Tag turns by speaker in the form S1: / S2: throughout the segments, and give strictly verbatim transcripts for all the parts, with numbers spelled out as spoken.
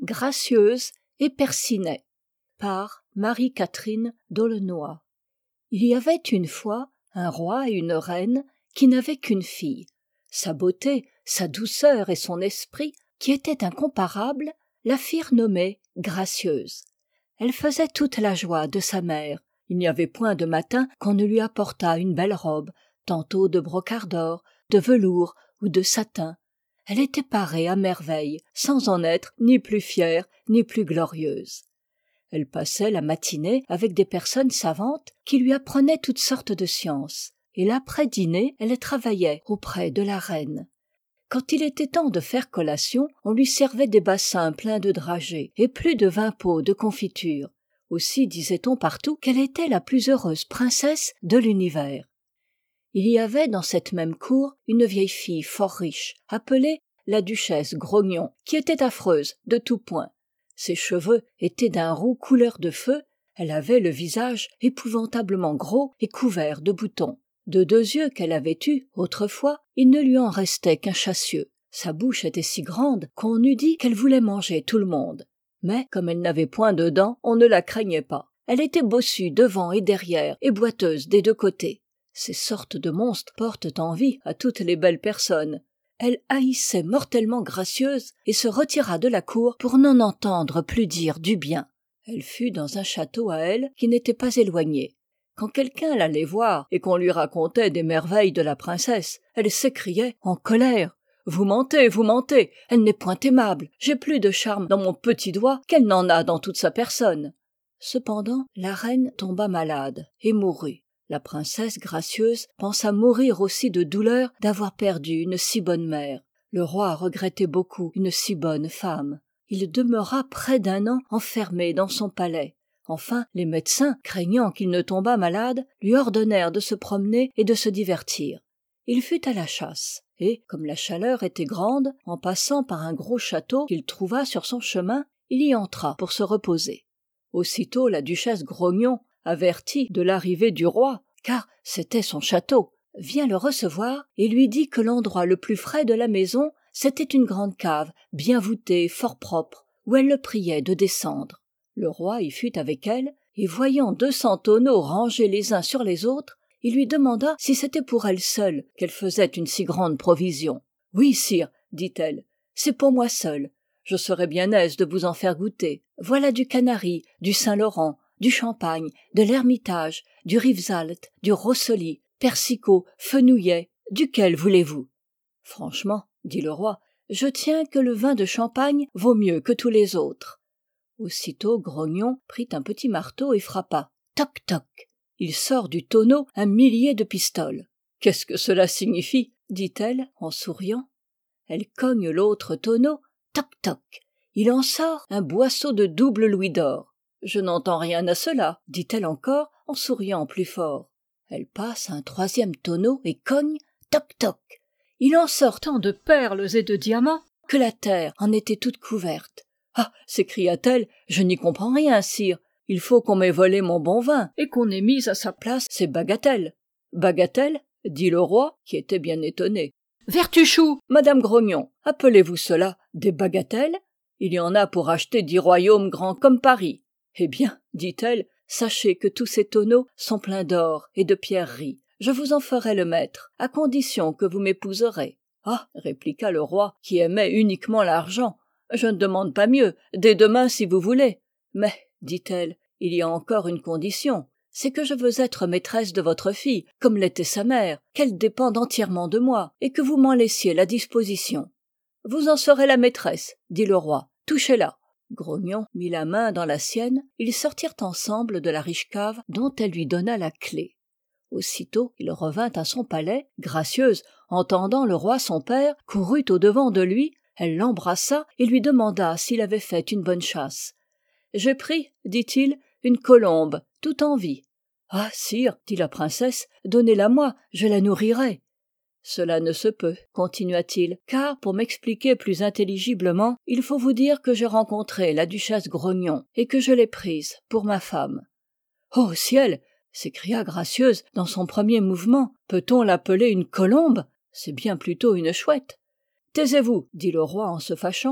S1: Gracieuse et Percinet par Marie-Catherine d'Aulnoy. Il y avait une fois un roi et une reine qui n'avaient qu'une fille. Sa beauté, sa douceur et son esprit, qui étaient incomparables, la firent nommer Gracieuse. Elle faisait toute la joie de sa mère. Il n'y avait point de matin qu'on ne lui apportât une belle robe, tantôt de brocart d'or, de velours ou de satin. Elle était parée à merveille, sans en être ni plus fière ni plus glorieuse. Elle passait la matinée avec des personnes savantes qui lui apprenaient toutes sortes de sciences, et l'après-dîner, elle travaillait auprès de la reine. Quand il était temps de faire collation, on lui servait des bassins pleins de dragées et plus de vingt pots de confiture. Aussi disait-on partout qu'elle était la plus heureuse princesse de l'univers. Il y avait dans cette même cour une vieille fille fort riche, appelée la duchesse Grognon, qui était affreuse de tout point. Ses cheveux étaient d'un roux couleur de feu, elle avait le visage épouvantablement gros et couvert de boutons. De deux yeux qu'elle avait eus autrefois, il ne lui en restait qu'un chassieux. Sa bouche était si grande qu'on eût dit qu'elle voulait manger tout le monde. Mais comme elle n'avait point de dents, on ne la craignait pas. Elle était bossue devant et derrière et boiteuse des deux côtés. Ces sortes de monstres portent envie à toutes les belles personnes. Elle haïssait mortellement Gracieuse et se retira de la cour pour n'en entendre plus dire du bien. Elle fut dans un château à elle qui n'était pas éloigné. Quand quelqu'un l'allait voir et qu'on lui racontait des merveilles de la princesse, elle s'écriait en colère. « Vous mentez, vous mentez, elle n'est point aimable, j'ai plus de charme dans mon petit doigt qu'elle n'en a dans toute sa personne. » Cependant, la reine tomba malade et mourut. La princesse Gracieuse pensa mourir aussi de douleur d'avoir perdu une si bonne mère. Le roi regrettait beaucoup une si bonne femme. Il demeura près d'un an enfermé dans son palais. Enfin, les médecins, craignant qu'il ne tombât malade, lui ordonnèrent de se promener et de se divertir. Il fut à la chasse, et, comme la chaleur était grande, en passant par un gros château qu'il trouva sur son chemin, il y entra pour se reposer. Aussitôt la duchesse Grognon, avertie de l'arrivée du roi, car c'était son château, vient le recevoir et lui dit que l'endroit le plus frais de la maison, c'était une grande cave, bien voûtée, fort propre, où elle le priait de descendre. Le roi y fut avec elle, et voyant deux cents tonneaux rangés les uns sur les autres, il lui demanda si c'était pour elle seule qu'elle faisait une si grande provision. « Oui, sire, dit-elle, c'est pour moi seule. Je serais bien aise de vous en faire goûter. Voilà du Canari, du Saint-Laurent, du Champagne, de l'Ermitage, du Rivesaltes, du Rossoly, Persicot, Fenouillet. Duquel voulez-vous » ? « Franchement, dit le roi, je tiens que le vin de Champagne vaut mieux que tous les autres. » Aussitôt Grognon prit un petit marteau et frappa. Toc toc. Il sort du tonneau un millier de pistoles. « Qu'est-ce que cela signifie » dit-elle en souriant. Elle cogne l'autre tonneau. Toc toc. Il en sort un boisseau de double louis d'or. « Je n'entends rien à cela, dit-elle encore en souriant plus fort. Elle passe un troisième tonneau et cogne. Toc toc. Il en sort tant de perles et de diamants que la terre en était toute couverte. « Ah » s'écria-t-elle, « je n'y comprends rien, sire. Il faut qu'on m'ait volé mon bon vin et qu'on ait mis à sa place ces bagatelles. »« Bagatelles » dit le roi, qui était bien étonné. « Vertuchou, madame Grognon, appelez-vous cela des bagatelles ? Il y en a pour acheter dix royaumes grands comme Paris. »« Eh bien, dit-elle, sachez que tous ces tonneaux sont pleins d'or et de pierreries. Je vous en ferai le maître, à condition que vous m'épouserez. »« Ah » répliqua le roi, qui aimait uniquement l'argent, « je ne demande pas mieux, dès demain si vous voulez. Mais, dit-elle, il y a encore une condition, c'est que je veux être maîtresse de votre fille, comme l'était sa mère, qu'elle dépende entièrement de moi, et que vous m'en laissiez la disposition. »« Vous en serez la maîtresse, dit le roi, touchez-la. » Grognon mit la main dans la sienne, ils sortirent ensemble de la riche cave dont elle lui donna la clef. Aussitôt il revint à son palais. Gracieuse, entendant le roi son père, courut au-devant de lui. Elle l'embrassa et lui demanda s'il avait fait une bonne chasse. « J'ai pris, dit-il, une colombe, tout en vie. »« Ah, sire, dit la princesse, donnez-la-moi, je la nourrirai. »« Cela ne se peut, continua-t-il, car pour m'expliquer plus intelligiblement, il faut vous dire que j'ai rencontré la duchesse Grognon et que je l'ai prise pour ma femme. »« Oh ciel !» s'écria Gracieuse dans son premier mouvement, « peut-on l'appeler une colombe ? C'est bien plutôt une chouette. »« Taisez-vous, dit le roi en se fâchant.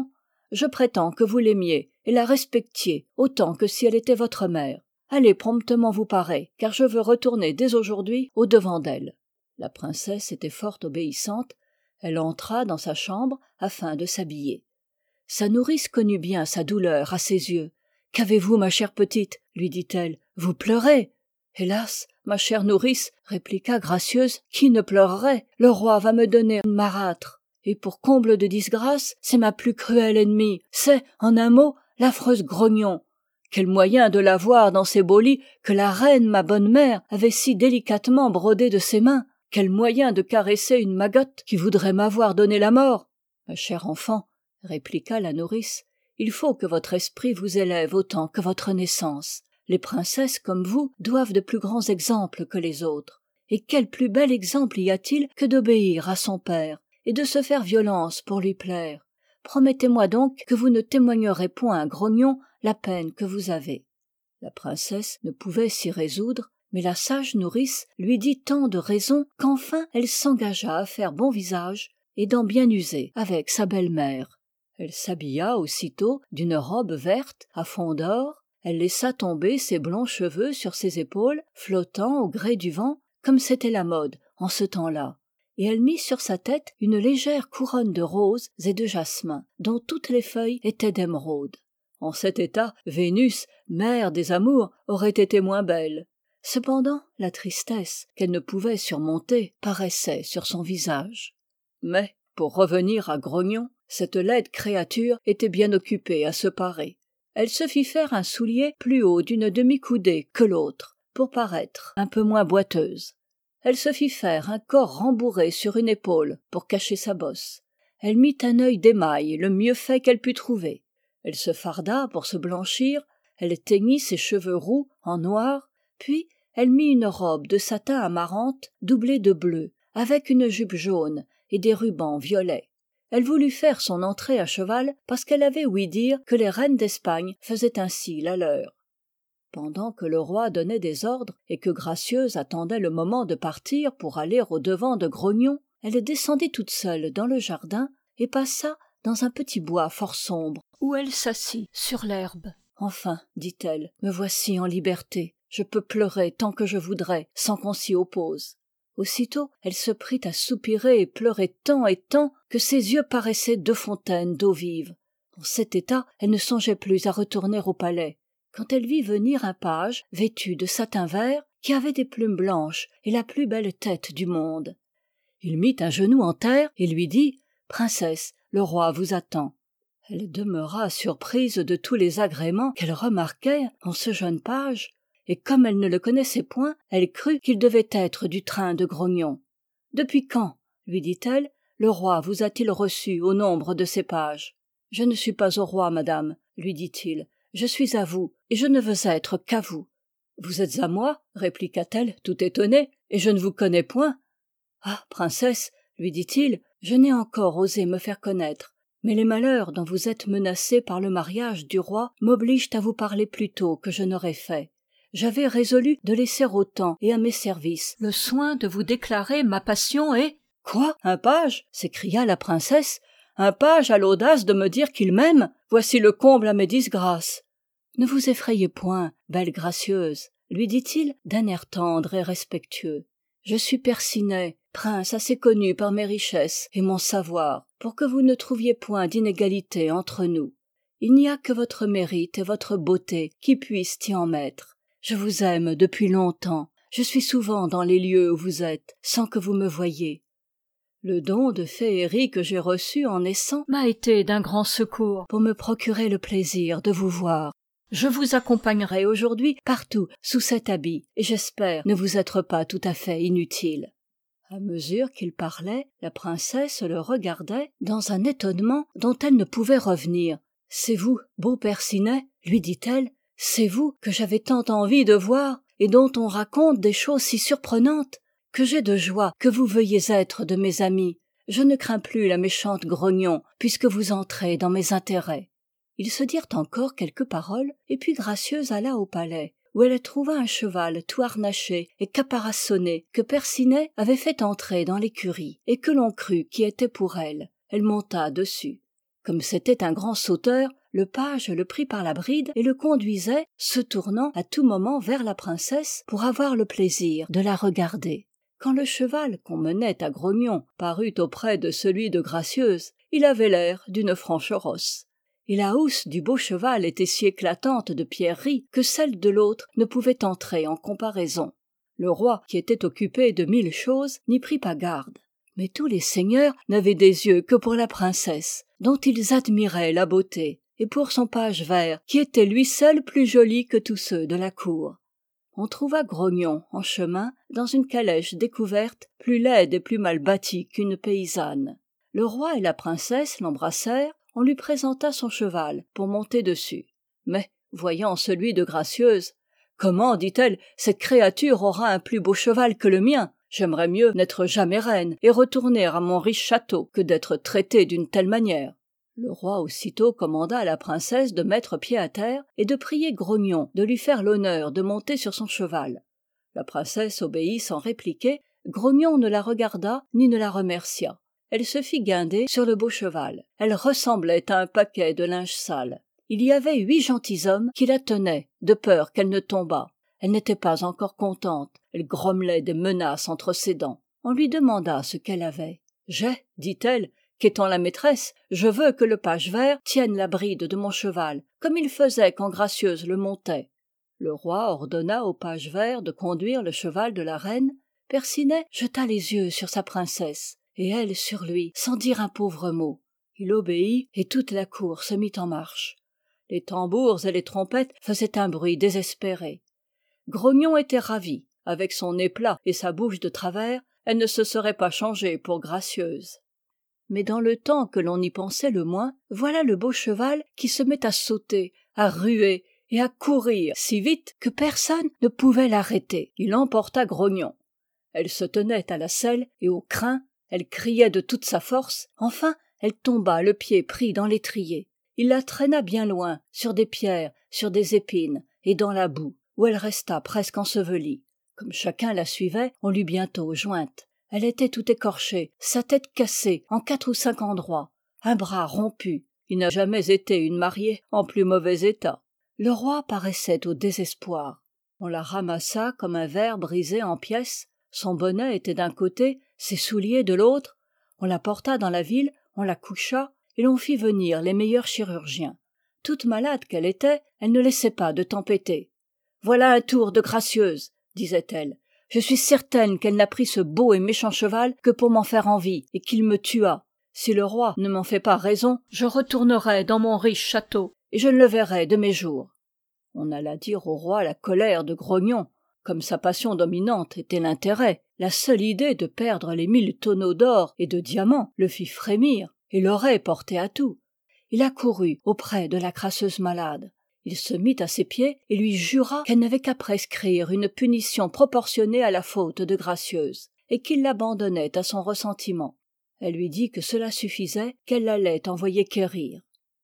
S1: je prétends que vous l'aimiez et la respectiez autant que si elle était votre mère. Allez promptement vous parer, car je veux retourner dès aujourd'hui au-devant d'elle. » La princesse était fort obéissante. Elle entra dans sa chambre afin de s'habiller. Sa nourrice connut bien sa douleur à ses yeux. « Qu'avez-vous, ma chère petite ?» lui dit-elle. « Vous pleurez ?» ?»« Hélas, ma chère nourrice, répliqua Gracieuse, qui ne pleurerait ? Le roi va me donner une marâtre. Et pour comble de disgrâce, c'est ma plus cruelle ennemie. C'est, en un mot, l'affreuse Grognon. Quel moyen de la voir dans ces beaux lits que la reine, ma bonne mère, avait si délicatement brodés de ses mains. Quel moyen de caresser une magotte qui voudrait m'avoir donné la mort. Ma chère enfant, répliqua la nourrice, il faut que votre esprit vous élève autant que votre naissance. Les princesses comme vous doivent de plus grands exemples que les autres. Et quel plus bel exemple y a-t-il que d'obéir à son père et de se faire violence pour lui plaire. Promettez-moi donc que vous ne témoignerez point à Grognon la peine que vous avez. » La princesse ne pouvait s'y résoudre, mais la sage nourrice lui dit tant de raisons qu'enfin elle s'engagea à faire bon visage et d'en bien user avec sa belle-mère. Elle s'habilla aussitôt d'une robe verte à fond d'or, elle laissa tomber ses blonds cheveux sur ses épaules, flottant au gré du vent, comme c'était la mode en ce temps-là, et elle mit sur sa tête une légère couronne de roses et de jasmin, dont toutes les feuilles étaient d'émeraude. En cet état, Vénus, mère des amours, aurait été moins belle. Cependant, la tristesse qu'elle ne pouvait surmonter paraissait sur son visage. Mais, pour revenir à Grognon, cette laide créature était bien occupée à se parer. Elle se fit faire un soulier plus haut d'une demi-coudée que l'autre, pour paraître un peu moins boiteuse. Elle se fit faire un corps rembourré sur une épaule pour cacher sa bosse. Elle mit un œil d'émail le mieux fait qu'elle put trouver. Elle se farda pour se blanchir, elle teignit ses cheveux roux en noir, puis elle mit une robe de satin amarante doublée de bleu, avec une jupe jaune et des rubans violets. Elle voulut faire son entrée à cheval parce qu'elle avait ouï dire que les reines d'Espagne faisaient ainsi la leur. Pendant que le roi donnait des ordres et que Gracieuse attendait le moment de partir pour aller au-devant de Grognon, elle descendit toute seule dans le jardin et passa dans un petit bois fort sombre où elle s'assit sur l'herbe. « Enfin, dit-elle, me voici en liberté. Je peux pleurer tant que je voudrais sans qu'on s'y oppose. » Aussitôt, elle se prit à soupirer et pleurer tant et tant que ses yeux paraissaient deux fontaines d'eau vive. Dans cet état, elle ne songeait plus à retourner au palais, quand elle vit venir un page vêtu de satin vert qui avait des plumes blanches et la plus belle tête du monde. Il mit un genou en terre et lui dit « Princesse, le roi vous attend. » Elle demeura surprise de tous les agréments qu'elle remarquait en ce jeune page, et comme elle ne le connaissait point, elle crut qu'il devait être du train de Grognon. « Depuis quand, lui dit-elle, le roi vous a-t-il reçu au nombre de ses pages ? » « Je ne suis pas au roi, madame, lui dit-il. Je suis à vous, et je ne veux être qu'à vous. »« Vous êtes à moi, répliqua-t-elle, tout étonnée, et je ne vous connais point. »« Ah, princesse, lui dit-il, je n'ai encore osé me faire connaître, mais les malheurs dont vous êtes menacée par le mariage du roi m'obligent à vous parler plus tôt que je n'aurais fait. J'avais résolu de laisser au temps et à mes services le soin de vous déclarer ma passion et... »« Quoi, un page ?» s'écria la princesse. « Un page a l'audace de me dire qu'il m'aime ? Voici le comble à mes disgrâces. »« Ne vous effrayez point, belle Gracieuse, lui dit-il d'un air tendre et respectueux. Je suis Percinet, prince assez connu par mes richesses et mon savoir, pour que vous ne trouviez point d'inégalité entre nous. Il n'y a que votre mérite et votre beauté qui puissent y en mettre. Je vous aime depuis longtemps, je suis souvent dans les lieux où vous êtes, sans que vous me voyiez. Le don de féerie que j'ai reçu en naissant m'a été d'un grand secours pour me procurer le plaisir de vous voir. Je vous accompagnerai aujourd'hui partout sous cet habit, et j'espère ne vous être pas tout à fait inutile. » À mesure qu'il parlait, la princesse le regardait dans un étonnement dont elle ne pouvait revenir. « C'est vous, beau Percinet, lui dit-elle, c'est vous que j'avais tant envie de voir et dont on raconte des choses si surprenantes. Que j'ai de joie que vous veuillez être de mes amis. Je ne crains plus la méchante Grognon, puisque vous entrez dans mes intérêts. » Ils se dirent encore quelques paroles, et puis Gracieuse alla au palais, où elle trouva un cheval tout harnaché et caparaçonné que Percinet avait fait entrer dans l'écurie, et que l'on crut qui était pour elle. Elle monta dessus. Comme c'était un grand sauteur, le page le prit par la bride et le conduisait, se tournant à tout moment vers la princesse pour avoir le plaisir de la regarder. Quand le cheval qu'on menait à Grognon parut auprès de celui de Gracieuse, il avait l'air d'une franche rosse. Et la housse du beau cheval était si éclatante de pierreries que celle de l'autre ne pouvait entrer en comparaison. Le roi, qui était occupé de mille choses, n'y prit pas garde. Mais tous les seigneurs n'avaient des yeux que pour la princesse, dont ils admiraient la beauté, et pour son page vert, qui était lui seul plus joli que tous ceux de la cour. On trouva Grognon en chemin dans une calèche découverte, plus laide et plus mal bâtie qu'une paysanne. Le roi et la princesse l'embrassèrent, on lui présenta son cheval pour monter dessus. Mais, voyant celui de Gracieuse, « Comment, dit-elle, cette créature aura un plus beau cheval que le mien ? J'aimerais mieux n'être jamais reine et retourner à mon riche château que d'être traitée d'une telle manière. » Le roi aussitôt commanda à la princesse de mettre pied à terre et de prier Grognon de lui faire l'honneur de monter sur son cheval. La princesse obéit sans répliquer. Grognon ne la regarda ni ne la remercia. Elle se fit guinder sur le beau cheval. Elle ressemblait à un paquet de linge sale. Il y avait huit gentilshommes qui la tenaient, de peur qu'elle ne tombât. Elle n'était pas encore contente. Elle grommelait des menaces entre ses dents. On lui demanda ce qu'elle avait. « J'ai, dit-elle, qu'étant la maîtresse, je veux que le page vert tienne la bride de mon cheval, comme il faisait quand Gracieuse le montait. » Le roi ordonna au page vert de conduire le cheval de la reine. Percinet jeta les yeux sur sa princesse, et elle sur lui, sans dire un pauvre mot. Il obéit, et toute la cour se mit en marche. Les tambours et les trompettes faisaient un bruit désespéré. Grognon était ravie. Avec son nez plat et sa bouche de travers, elle ne se serait pas changée pour Gracieuse. Mais dans le temps que l'on y pensait le moins, voilà le beau cheval qui se met à sauter, à ruer et à courir si vite que personne ne pouvait l'arrêter. Il emporta Grognon. Elle se tenait à la selle et au crin, elle criait de toute sa force, enfin elle tomba le pied pris dans l'étrier. Il la traîna bien loin, sur des pierres, sur des épines et dans la boue, où elle resta presque ensevelie. Comme chacun la suivait, on l'eut bientôt jointe. Elle était tout écorchée, sa tête cassée en quatre ou cinq endroits, un bras rompu. Il n'a jamais été une mariée en plus mauvais état. Le roi paraissait au désespoir. On la ramassa comme un verre brisé en pièces. Son bonnet était d'un côté, ses souliers de l'autre. On la porta dans la ville, on la coucha, et l'on fit venir les meilleurs chirurgiens. Toute malade qu'elle était, elle ne laissait pas de tempêter. « Voilà un tour de Gracieuse, » disait-elle. « Je suis certaine qu'elle n'a pris ce beau et méchant cheval que pour m'en faire envie, et qu'il me tua. Si le roi ne m'en fait pas raison, je retournerai dans mon riche château, et je ne le verrai de mes jours. » On alla dire au roi la colère de Grognon. Comme sa passion dominante était l'intérêt, la seule idée de perdre les mille tonneaux d'or et de diamants le fit frémir, et l'aurait porté à tout. Il accourut auprès de la crasseuse malade. Il se mit à ses pieds et lui jura qu'elle n'avait qu'à prescrire une punition proportionnée à la faute de Gracieuse, et qu'il l'abandonnait à son ressentiment. Elle lui dit que cela suffisait, qu'elle l'allait envoyer quérir.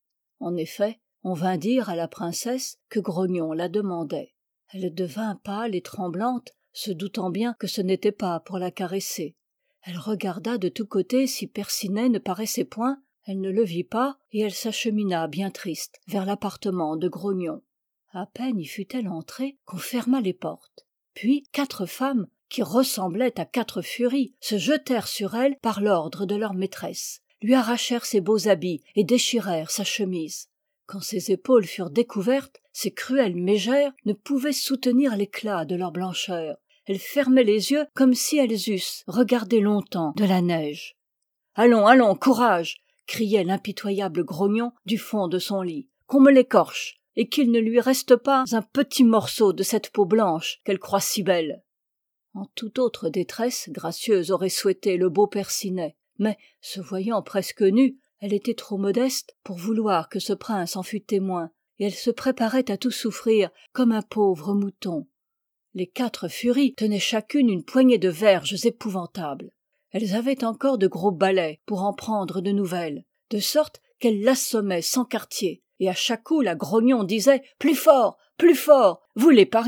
S1: En effet, on vint dire à la princesse que Grognon la demandait. Elle devint pâle et tremblante, se doutant bien que ce n'était pas pour la caresser. Elle regarda de tous côtés si Percinet ne paraissait point. Elle ne le vit pas, et elle s'achemina bien triste vers l'appartement de Grognon. À peine y fut-elle entrée qu'on ferma les portes. Puis quatre femmes, qui ressemblaient à quatre furies, se jetèrent sur elle par l'ordre de leur maîtresse, lui arrachèrent ses beaux habits et déchirèrent sa chemise. Quand ses épaules furent découvertes, ces cruelles mégères ne pouvaient soutenir l'éclat de leur blancheur. Elles fermaient les yeux comme si elles eussent regardé longtemps de la neige. « Allons, allons, courage !» criait l'impitoyable Grognon du fond de son lit. « Qu'on me l'écorche, et qu'il ne lui reste pas un petit morceau de cette peau blanche qu'elle croit si belle. » En toute autre détresse, Gracieuse aurait souhaité le beau Percinet, mais, se voyant presque nue, elle était trop modeste pour vouloir que ce prince en fût témoin, et elle se préparait à tout souffrir comme un pauvre mouton. Les quatre furies tenaient chacune une poignée de verges épouvantables. Elles avaient encore de gros balais pour en prendre de nouvelles, de sorte qu'elles l'assommaient sans quartier, et à chaque coup la Grognon disait « Plus fort, plus fort, vous l'épargnez !»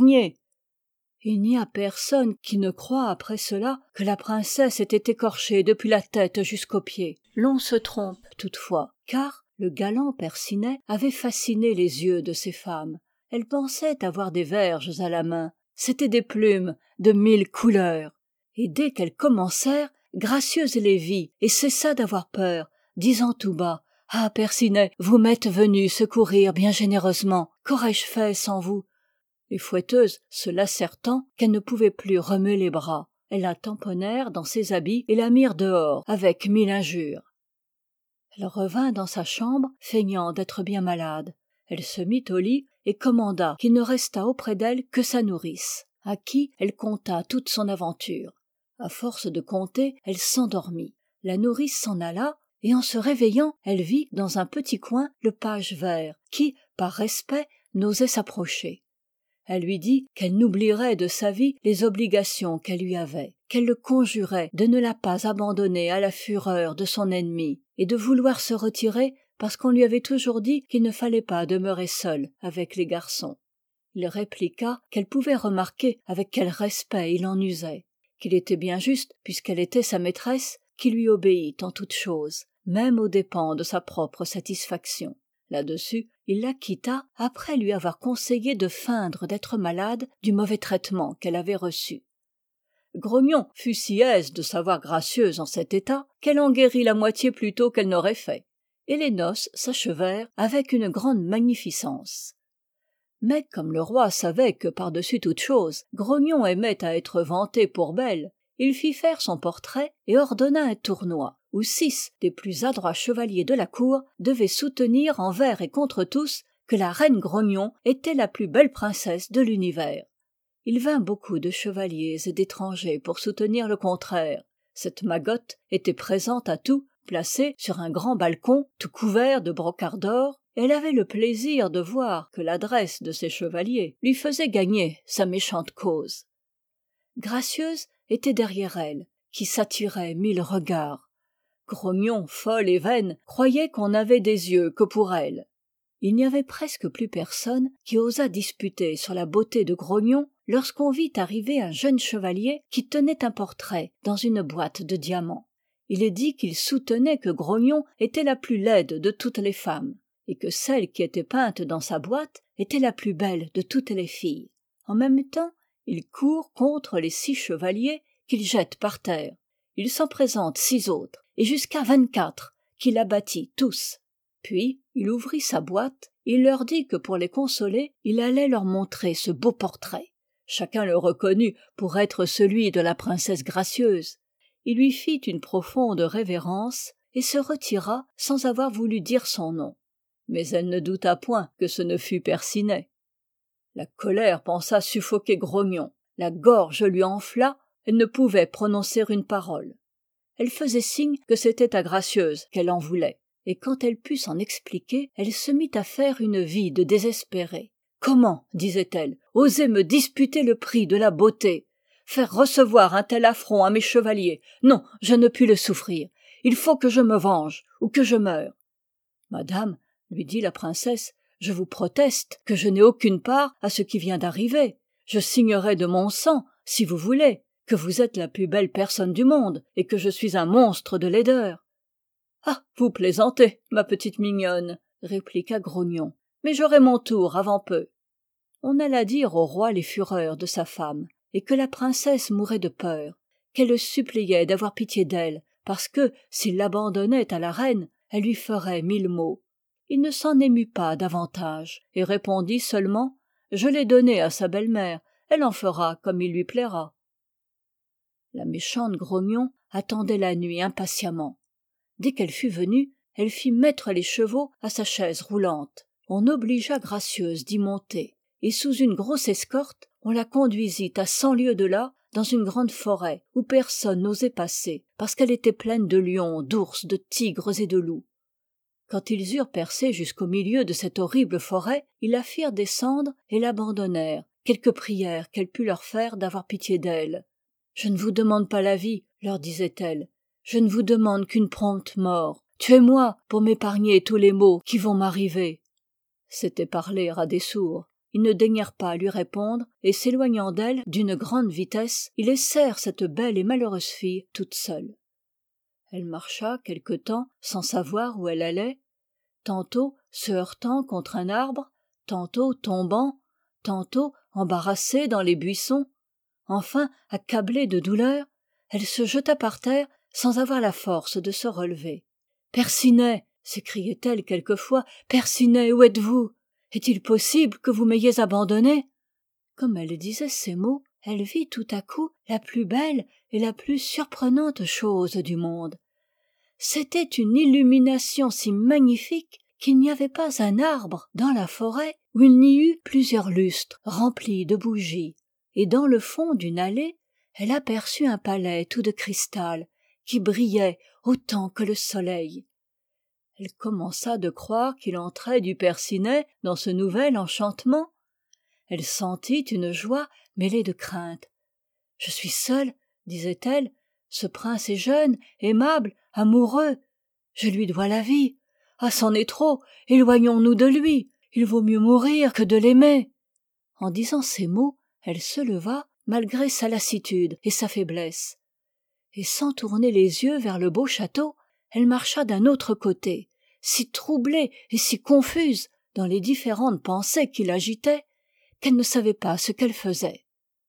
S1: Il n'y a personne qui ne croie après cela que la princesse était écorchée depuis la tête jusqu'aux pieds. L'on se trompe toutefois, car, Le galant Percinet avait fasciné les yeux de ces femmes. Elles pensaient avoir des verges à la main, c'étaient des plumes de mille couleurs. Et dès qu'elles commencèrent, Gracieuse les vit et cessa d'avoir peur, disant tout bas: « Ah, Percinet, vous m'êtes venu secourir bien généreusement, qu'aurais-je fait sans vous ?» Les fouetteuses se lassèrent tant qu'elles ne pouvaient plus remuer les bras. Elles la tamponnèrent dans ses habits et la mirent dehors avec mille injures. Elle revint dans sa chambre, feignant d'être bien malade. Elle se mit au lit et commanda qu'il ne restât auprès d'elle que sa nourrice, à qui elle conta toute son aventure. À force de conter, elle s'endormit. La nourrice s'en alla, et en se réveillant, elle vit dans un petit coin le page vert, qui, par respect, n'osait s'approcher. Elle lui dit qu'elle n'oublierait de sa vie les obligations qu'elle lui avait, qu'elle le conjurait de ne la pas abandonner à la fureur de son ennemi, et de vouloir se retirer parce qu'on lui avait toujours dit qu'il ne fallait pas demeurer seul avec les garçons. Il répliqua qu'elle pouvait remarquer avec quel respect il en usait, qu'il était bien juste, puisqu'elle était sa maîtresse, qu'il lui obéît en toutes choses, même aux dépens de sa propre satisfaction. Là-dessus, il la quitta après lui avoir conseillé de feindre d'être malade du mauvais traitement qu'elle avait reçu. Grognon fut si aise de savoir Gracieuse en cet état qu'elle en guérit la moitié plus tôt qu'elle n'aurait fait, et les noces s'achevèrent avec une grande magnificence. Mais comme le roi savait que par-dessus toute chose Grognon aimait à être vanté pour belle, il fit faire son portrait et ordonna un tournoi où six des plus adroits chevaliers de la cour devaient soutenir envers et contre tous que la reine Grognon était la plus belle princesse de l'univers. Il vint beaucoup de chevaliers et d'étrangers pour soutenir le contraire. Cette Magotte était présente à tout, placée sur un grand balcon tout couvert de brocart d'or. Elle avait le plaisir de voir que l'adresse de ses chevaliers lui faisait gagner sa méchante cause. Gracieuse était derrière elle, qui s'attirait mille regards. Grognon, folle et vaine, croyait qu'on n'avait des yeux que pour elle. Il n'y avait presque plus personne qui osât disputer sur la beauté de Grognon lorsqu'on vit arriver un jeune chevalier qui tenait un portrait dans une boîte de diamants. Il dit qu'il soutenait que Grognon était la plus laide de toutes les femmes, et que celle qui était peinte dans sa boîte était la plus belle de toutes les filles. En même temps, il court contre les six chevaliers qu'il jette par terre. Il s'en présente six autres, et jusqu'à vingt-quatre, qu'il abattit tous. Puis, il ouvrit sa boîte, et il leur dit que pour les consoler, il allait leur montrer ce beau portrait. Chacun le reconnut pour être celui de la princesse Gracieuse. Il lui fit une profonde révérence, et se retira sans avoir voulu dire son nom. Mais elle ne douta point que ce ne fût Percinet. La colère pensa suffoquer Grognon. La gorge lui enfla, elle ne pouvait prononcer une parole. Elle faisait signe que c'était à Gracieuse qu'elle en voulait, et quand elle put s'en expliquer, elle se mit à faire une vie de désespérée. « Comment, disait-elle, oser me disputer le prix de la beauté ? Faire recevoir un tel affront à mes chevaliers ? Non, je ne puis le souffrir. Il faut que je me venge, ou que je meure. » « Madame, lui dit la princesse, je vous proteste que je n'ai aucune part à ce qui vient d'arriver. Je signerai de mon sang, si vous voulez, que vous êtes la plus belle personne du monde et que je suis un monstre de laideur. »« Ah, vous plaisantez, ma petite mignonne, » répliqua Grognon, « mais j'aurai mon tour avant peu. » On alla dire au roi les fureurs de sa femme, et que la princesse mourait de peur, qu'elle le suppliait d'avoir pitié d'elle, parce que, s'il l'abandonnait à la reine, elle lui ferait mille maux. Il ne s'en émut pas davantage, et répondit seulement « Je l'ai donné à sa belle-mère, elle en fera comme il lui plaira. » La méchante Grognon attendait la nuit impatiemment. Dès qu'elle fut venue, elle fit mettre les chevaux à sa chaise roulante. On obligea Gracieuse d'y monter, et sous une grosse escorte, on la conduisit à cent lieues de là, dans une grande forêt où personne n'osait passer, parce qu'elle était pleine de lions, d'ours, de tigres et de loups. Quand ils eurent percé jusqu'au milieu de cette horrible forêt, ils la firent descendre et l'abandonnèrent, quelques prières qu'elle put leur faire d'avoir pitié d'elle. « Je ne vous demande pas la vie, leur disait-elle, je ne vous demande qu'une prompte mort. Tuez-moi pour m'épargner tous les maux qui vont m'arriver. » C'était parler à des sourds. Ils ne daignèrent pas lui répondre, et s'éloignant d'elle d'une grande vitesse, ils laissèrent cette belle et malheureuse fille toute seule. Elle marcha quelque temps sans savoir où elle allait. tantôt se heurtant contre un arbre, tantôt tombant, tantôt embarrassée dans les buissons. Enfin, accablée de douleur, elle se jeta par terre sans avoir la force de se relever. « Percinet !» s'écriait-elle quelquefois. « Percinet, où êtes-vous ? Est-il possible que vous m'ayez abandonnée ?» Comme elle disait ces mots, elle vit tout à coup la plus belle et la plus surprenante chose du monde. C'était une illumination si magnifique qu'il n'y avait pas un arbre dans la forêt où il n'y eût plusieurs lustres remplis de bougies. Et dans le fond d'une allée, elle aperçut un palais tout de cristal qui brillait autant que le soleil. Elle commença de croire qu'il entrait du Percinet dans ce nouvel enchantement. Elle sentit une joie mêlée de crainte. « Je suis seule, disait-elle, ce prince est jeune, aimable, amoureux. Je lui dois la vie. Ah, c'en est trop, éloignons-nous de lui. Il vaut mieux mourir que de l'aimer. » En disant ces mots, elle se leva, malgré sa lassitude et sa faiblesse. Et sans tourner les yeux vers le beau château, elle marcha d'un autre côté, si troublée et si confuse dans les différentes pensées qui l'agitaient, qu'elle ne savait pas ce qu'elle faisait.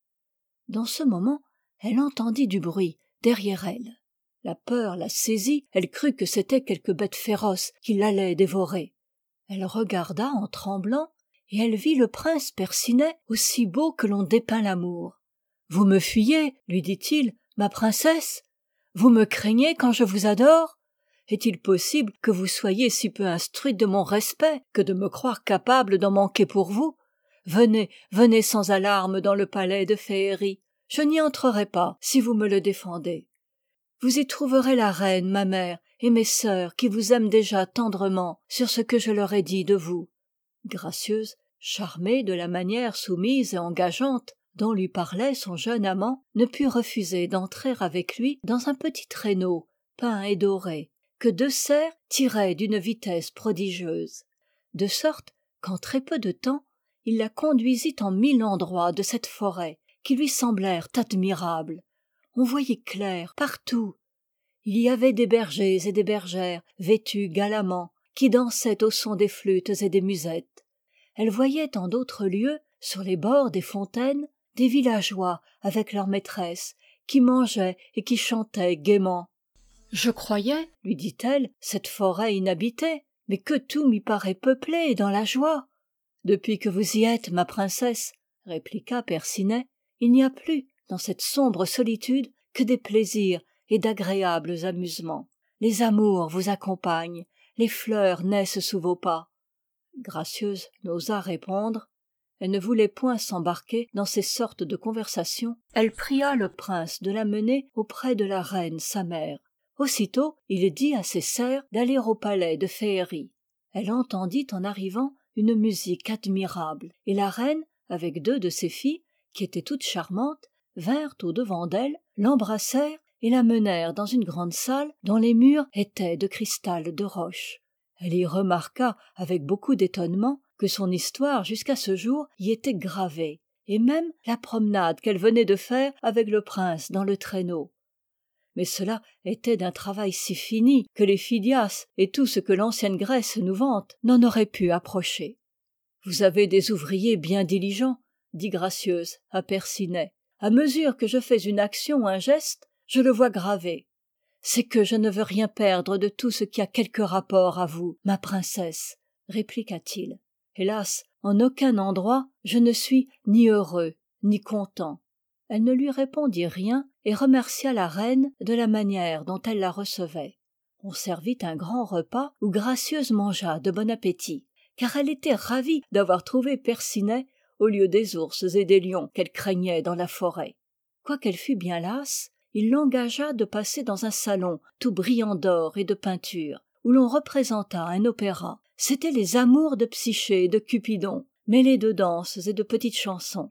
S1: Dans ce moment, elle entendit du bruit derrière elle. La peur la saisit, elle crut que c'était quelque bête féroce qui l'allait dévorer. Elle regarda en tremblant, et elle vit le prince Percinet aussi beau que l'on dépeint l'amour. « Vous me fuyez, lui dit-il, ma princesse ? Vous me craignez quand je vous adore ? Est-il possible que vous soyez si peu instruite de mon respect que de me croire capable d'en manquer pour vous ? Venez, venez sans alarme dans le palais de Féerie. Je n'y entrerai pas si vous me le défendez. Vous y trouverez la reine, ma mère, et mes sœurs qui vous aiment déjà tendrement sur ce que je leur ai dit de vous. » Gracieuse, charmée de la manière soumise et engageante dont lui parlait son jeune amant, ne put refuser d'entrer avec lui dans un petit traîneau peint et doré que deux cerfs tiraient d'une vitesse prodigieuse, de sorte qu'en très peu de temps il la conduisit en mille endroits de cette forêt qui lui semblèrent admirables. On voyait clair partout. Il y avait des bergers et des bergères vêtus galamment qui dansaient au son des flûtes et des musettes. Elle voyait en d'autres lieux, sur les bords des fontaines, des villageois avec leurs maîtresses qui mangeaient et qui chantaient gaiement. « Je croyais, lui dit-elle, cette forêt inhabitée, mais que tout m'y paraît peuplé dans la joie. »« Depuis que vous y êtes, ma princesse, répliqua Percinet, il n'y a plus, dans cette sombre solitude, que des plaisirs et d'agréables amusements. Les amours vous accompagnent, les fleurs naissent sous vos pas. » Gracieuse n'osa répondre. Elle ne voulait point s'embarquer dans ces sortes de conversations. Elle pria le prince de la mener auprès de la reine sa mère. Aussitôt, il dit à ses serfs d'aller au palais de Féerie. Elle entendit en arrivant une musique admirable, et la reine, avec deux de ses filles, qui étaient toutes charmantes, vinrent au-devant d'elle, l'embrassèrent et la menèrent dans une grande salle dont les murs étaient de cristal de roche. Elle y remarqua avec beaucoup d'étonnement que son histoire jusqu'à ce jour y était gravée, et même la promenade qu'elle venait de faire avec le prince dans le traîneau. Mais cela était d'un travail si fini que les Phidias et tout ce que l'ancienne Grèce nous vante n'en auraient pu approcher. « Vous avez des ouvriers bien diligents, » dit Gracieuse à Percinet. « À mesure que je fais une action ou un geste, je le vois gravé. C'est que je ne veux rien perdre de tout ce qui a quelque rapport à vous, ma princesse, » répliqua-t-il. « Hélas, en aucun endroit je ne suis ni heureux ni content. » Elle ne lui répondit rien et remercia la reine de la manière dont elle la recevait. On servit un grand repas où Gracieuse mangea de bon appétit, car elle était ravie d'avoir trouvé Percinet au lieu des ours et des lions qu'elle craignait dans la forêt. Quoiqu'elle fût bien lasse, il l'engagea de passer dans un salon tout brillant d'or et de peinture, où l'on représenta un opéra. C'étaient les amours de Psyché et de Cupidon, mêlés de danses et de petites chansons.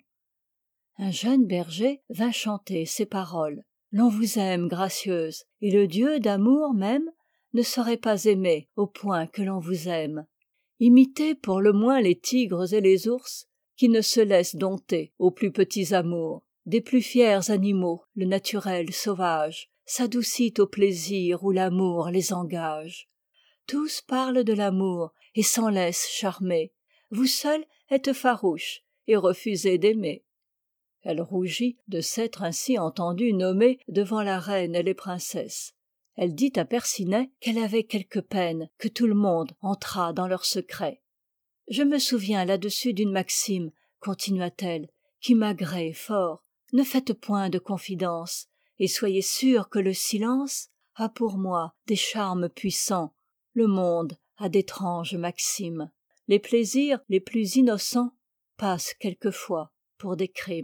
S1: Un jeune berger vint chanter ces paroles. « L'on vous aime, Gracieuse, et le Dieu d'amour même ne saurait pas aimer au point que l'on vous aime. Imitez pour le moins les tigres et les ours, qui ne se laissent dompter aux plus petits amours. Des plus fiers animaux, le naturel sauvage s'adoucit au plaisir où l'amour les engage. Tous parlent de l'amour et s'en laissent charmer. Vous seule êtes farouche et refusez d'aimer. Elle rougit de s'être ainsi entendue nommer devant la reine et les princesses. Elle dit à Percinet qu'elle avait quelque peine que tout le monde entrât dans leurs secrets. « Je me souviens là-dessus d'une maxime, continua-t-elle, qui m'agrée fort. Ne faites point de confidences, et soyez sûr que le silence a pour moi des charmes puissants. Le monde a d'étranges maximes. Les plaisirs les plus innocents passent quelquefois pour des crimes. »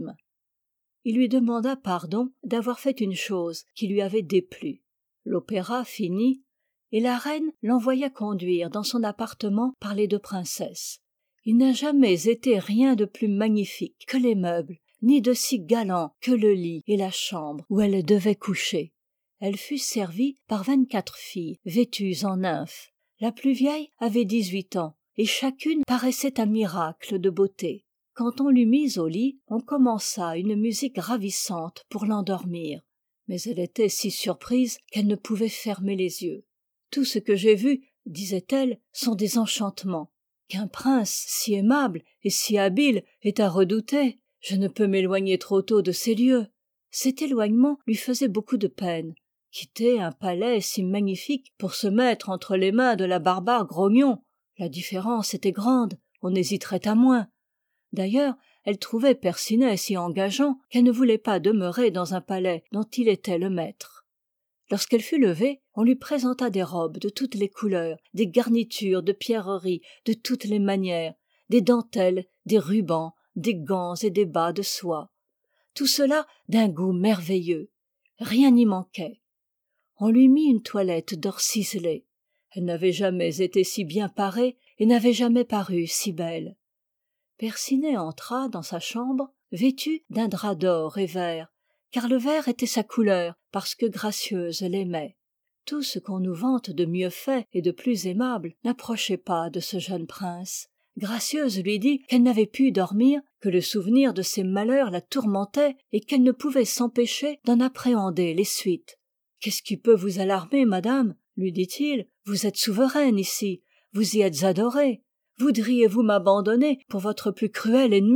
S1: Il lui demanda pardon d'avoir fait une chose qui lui avait déplu. L'opéra fini, et la reine l'envoya conduire dans son appartement par les deux princesses. Il n'a jamais été rien de plus magnifique que les meubles, ni de si galant que le lit et la chambre où elle devait coucher. Elle fut servie par vingt-quatre filles vêtues en nymphes. La plus vieille avait dix-huit ans, et chacune paraissait un miracle de beauté. Quand on l'eut mise au lit, on commença une musique ravissante pour l'endormir. Mais elle était si surprise qu'elle ne pouvait fermer les yeux. « Tout ce que j'ai vu, disait-elle, sont des enchantements. Qu'un prince si aimable et si habile est à redouter. Je ne peux m'éloigner trop tôt de ces lieux. » Cet éloignement lui faisait beaucoup de peine. Quitter un palais si magnifique pour se mettre entre les mains de la barbare Grognon, la différence était grande, on hésiterait à moins. D'ailleurs, elle trouvait Percinet si engageant qu'elle ne voulait pas demeurer dans un palais dont il était le maître. Lorsqu'elle fut levée, on lui présenta des robes de toutes les couleurs, des garnitures de pierreries de toutes les manières, des dentelles, des rubans, des gants et des bas de soie. Tout cela d'un goût merveilleux. Rien n'y manquait. On lui mit une toilette d'or ciselé. Elle n'avait jamais été si bien parée et n'avait jamais paru si belle. Percinet entra dans sa chambre, vêtu d'un drap d'or et vert, car le vert était sa couleur, parce que Gracieuse l'aimait. Tout ce qu'on nous vante de mieux fait et de plus aimable n'approchait pas de ce jeune prince. Gracieuse lui dit qu'elle n'avait pu dormir, que le souvenir de ses malheurs la tourmentait et qu'elle ne pouvait s'empêcher d'en appréhender les suites. « Qu'est-ce qui peut vous alarmer, madame ?» lui dit-il. « Vous êtes souveraine ici, vous y êtes adorée. Voudriez-vous m'abandonner pour votre plus cruel ennemi ?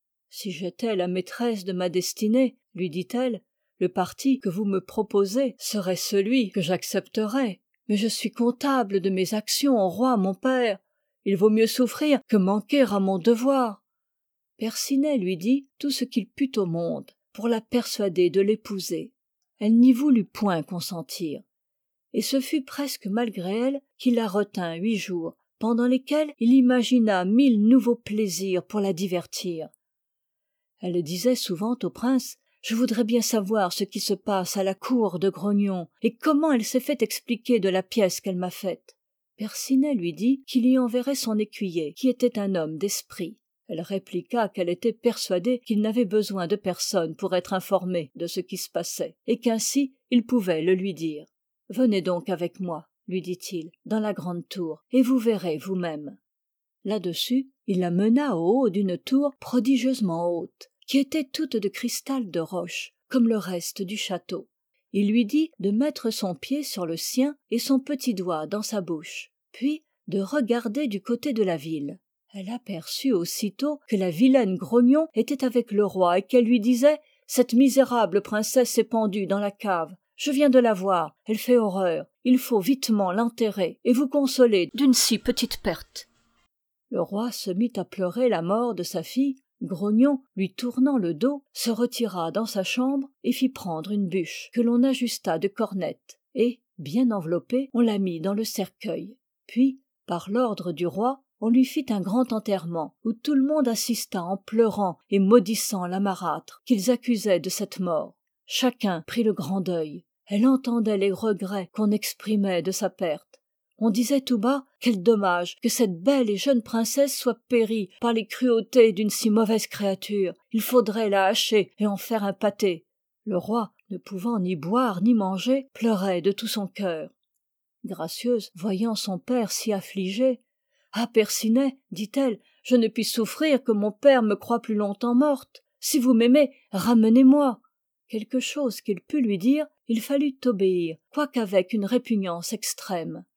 S1: Si j'étais la maîtresse de ma destinée, lui dit-elle, le parti que vous me proposez serait celui que j'accepterais. Mais je suis comptable de mes actions au roi mon père. Il vaut mieux souffrir que manquer à mon devoir. » Percinet lui dit tout ce qu'il put au monde pour la persuader de l'épouser. Elle n'y voulut point consentir. Et ce fut presque malgré elle qu'il la retint huit jours, pendant lesquels il imagina mille nouveaux plaisirs pour la divertir. Elle disait souvent au prince « Je voudrais bien savoir ce qui se passe à la cour de Grognon et comment elle s'est fait expliquer de la pièce qu'elle m'a faite. » Percinet lui dit qu'il y enverrait son écuyer, qui était un homme d'esprit. Elle répliqua qu'elle était persuadée qu'il n'avait besoin de personne pour être informé de ce qui se passait, et qu'ainsi il pouvait le lui dire. « Venez donc avec moi, lui dit-il, dans la grande tour, et vous verrez vous-même. » Là-dessus, il la mena au haut d'une tour prodigieusement haute, qui était toute de cristal de roche, comme le reste du château. Il lui dit de mettre son pied sur le sien et son petit doigt dans sa bouche, puis de regarder du côté de la ville. Elle aperçut aussitôt que la vilaine Grognon était avec le roi et qu'elle lui disait « Cette misérable princesse est pendue dans la cave. Je viens de la voir, elle fait horreur. Il faut vitement l'enterrer et vous consoler d'une si petite perte. » Le roi se mit à pleurer la mort de sa fille. Grognon, lui tournant le dos, se retira dans sa chambre et fit prendre une bûche que l'on ajusta de cornettes, et, bien enveloppée, on la mit dans le cercueil. Puis, par l'ordre du roi, on lui fit un grand enterrement, où tout le monde assista en pleurant et maudissant la marâtre qu'ils accusaient de cette mort. Chacun prit le grand deuil. Elle entendait les regrets qu'on exprimait de sa perte. On disait tout bas « Quel dommage que cette belle et jeune princesse soit périe par les cruautés d'une si mauvaise créature. Il faudrait la hacher et en faire un pâté. » Le roi, ne pouvant ni boire ni manger, pleurait de tout son cœur. Gracieuse, voyant son père si affligé, « Ah, Percinet, dit-elle, je ne puis souffrir que mon père me croie plus longtemps morte. Si vous m'aimez, ramenez-moi. » Quelque chose qu'il pût lui dire, il fallut obéir, quoiqu'avec une répugnance extrême.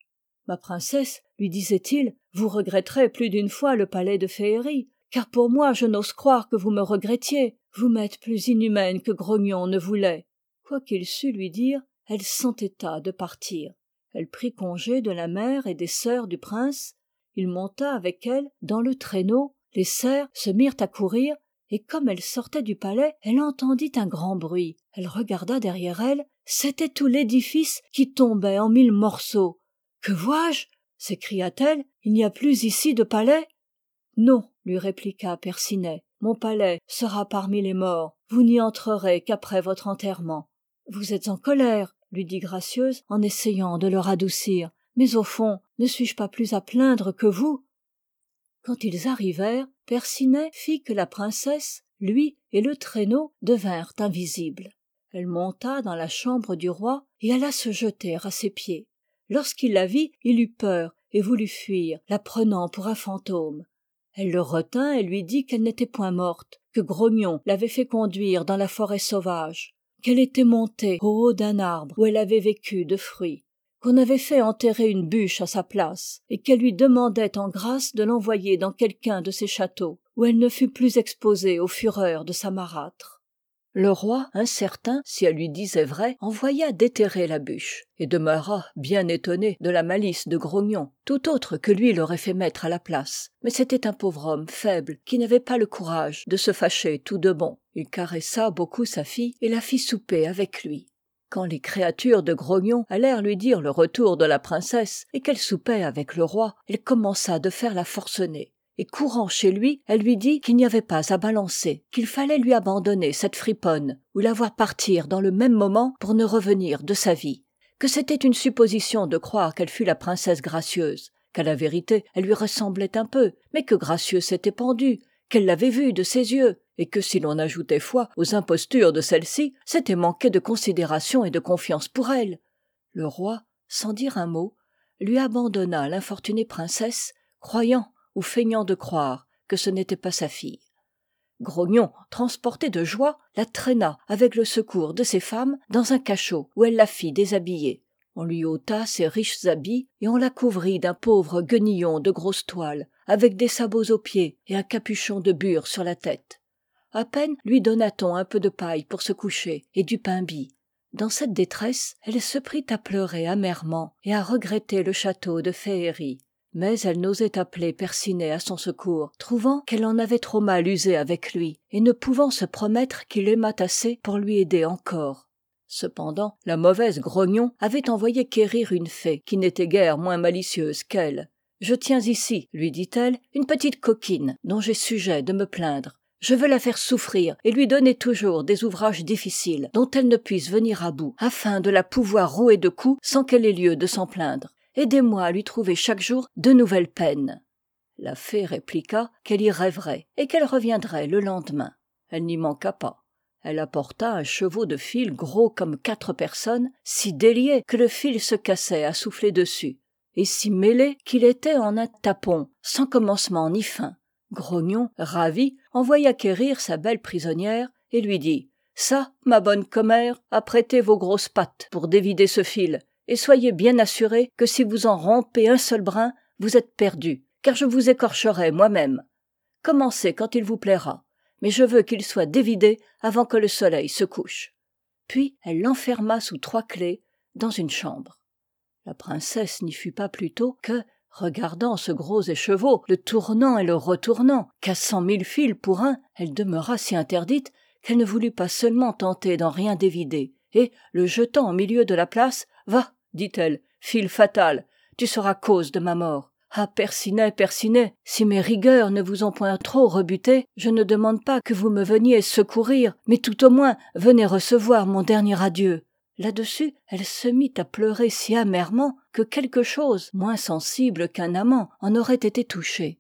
S1: Ma princesse, lui disait-il, vous regretterez plus d'une fois le palais de féerie, car pour moi je n'ose croire que vous me regrettiez. Vous m'êtes plus inhumaine que Grognon ne voulait. Quoi qu'il sût lui dire, elle s'entêta de partir. Elle prit congé de la mère et des sœurs du prince. Il monta avec elle dans le traîneau. Les serfs se mirent à courir, et comme elle sortait du palais, elle entendit un grand bruit. Elle regarda derrière elle, c'était tout l'édifice qui tombait en mille morceaux. « Que vois-je » s'écria-t-elle, « il n'y a plus ici de palais ?» « Non, lui répliqua Percinet, mon palais sera parmi les morts, vous n'y entrerez qu'après votre enterrement. Vous êtes en colère, lui dit Gracieuse en essayant de le radoucir, mais au fond, ne suis-je pas plus à plaindre que vous ? Quand ils arrivèrent, Percinet fit que la princesse, lui et le traîneau devinrent invisibles. Elle monta dans la chambre du roi et alla se jeter à ses pieds. Lorsqu'il la vit, il eut peur et voulut fuir, la prenant pour un fantôme. Elle le retint et lui dit qu'elle n'était point morte, que Grognon l'avait fait conduire dans la forêt sauvage, qu'elle était montée au haut d'un arbre où elle avait vécu de fruits, qu'on avait fait enterrer une bûche à sa place, et qu'elle lui demandait en grâce de l'envoyer dans quelqu'un de ses châteaux, où elle ne fût plus exposée aux fureurs de sa marâtre. Le roi, incertain si elle lui disait vrai, envoya déterrer la bûche, et demeura bien étonné de la malice de Grognon. Tout autre que lui l'aurait fait mettre à la place. Mais c'était un pauvre homme faible, qui n'avait pas le courage de se fâcher tout de bon. Il caressa beaucoup sa fille et la fit souper avec lui. Quand les créatures de Grognon allèrent lui dire le retour de la princesse et qu'elle soupait avec le roi, elle commença de faire la forcenée. Et courant chez lui, elle lui dit qu'il n'y avait pas à balancer, qu'il fallait lui abandonner cette friponne, ou la voir partir dans le même moment pour ne revenir de sa vie, que c'était une supposition de croire qu'elle fût la princesse Gracieuse, qu'à la vérité elle lui ressemblait un peu, mais que Gracieuse s'était pendue, qu'elle l'avait vue de ses yeux, et que si l'on ajoutait foi aux impostures de celle-ci, c'était manquer de considération et de confiance pour elle. Le roi, sans dire un mot, lui abandonna l'infortunée princesse, croyant ou feignant de croire que ce n'était pas sa fille. Grognon, transporté de joie, la traîna avec le secours de ses femmes dans un cachot où elle la fit déshabiller. On lui ôta ses riches habits et on la couvrit d'un pauvre guenillon de grosse toile, avec des sabots aux pieds et un capuchon de bure sur la tête. À peine lui donna-t-on un peu de paille pour se coucher et du pain bis. Dans cette détresse, elle se prit à pleurer amèrement et à regretter le château de féerie. Mais elle n'osait appeler Percinet à son secours, trouvant qu'elle en avait trop mal usé avec lui, et ne pouvant se promettre qu'il l'aimât assez pour lui aider encore. Cependant, la mauvaise Grognon avait envoyé quérir une fée, qui n'était guère moins malicieuse qu'elle. « Je tiens ici, lui dit-elle, une petite coquine, dont j'ai sujet de me plaindre. Je veux la faire souffrir et lui donner toujours des ouvrages difficiles, dont elle ne puisse venir à bout, afin de la pouvoir rouer de coups sans qu'elle ait lieu de s'en plaindre. Aidez-moi à lui trouver chaque jour de nouvelles peines. » La fée répliqua qu'elle y rêverait et qu'elle reviendrait le lendemain. Elle n'y manqua pas. Elle apporta un chevau de fil gros comme quatre personnes, si délié que le fil se cassait à souffler dessus, et si mêlé qu'il était en un tapon, sans commencement ni fin. Grognon, ravi, envoya quérir sa belle prisonnière et lui dit « Ça, ma bonne commère, apprêtez vos grosses pattes pour dévider ce fil, et soyez bien assurée que si vous en rompez un seul brin, vous êtes perdue, car je vous écorcherai moi-même. Commencez quand il vous plaira, mais je veux qu'il soit dévidé avant que le soleil se couche. » Puis elle l'enferma sous trois clefs dans une chambre. La princesse n'y fut pas plus tôt que, regardant ce gros écheveau, le tournant et le retournant, cassant mille fils pour un, elle demeura si interdite qu'elle ne voulut pas seulement tenter d'en rien dévider, et, le jetant au milieu de la place, « Va, dit-elle, fil fatal, tu seras cause de ma mort. Ah, Percinet, Percinet, si mes rigueurs ne vous ont point trop rebuté, je ne demande pas que vous me veniez secourir, mais tout au moins venez recevoir mon dernier adieu. » Là-dessus, elle se mit à pleurer si amèrement que quelque chose, moins sensible qu'un amant, en aurait été touché.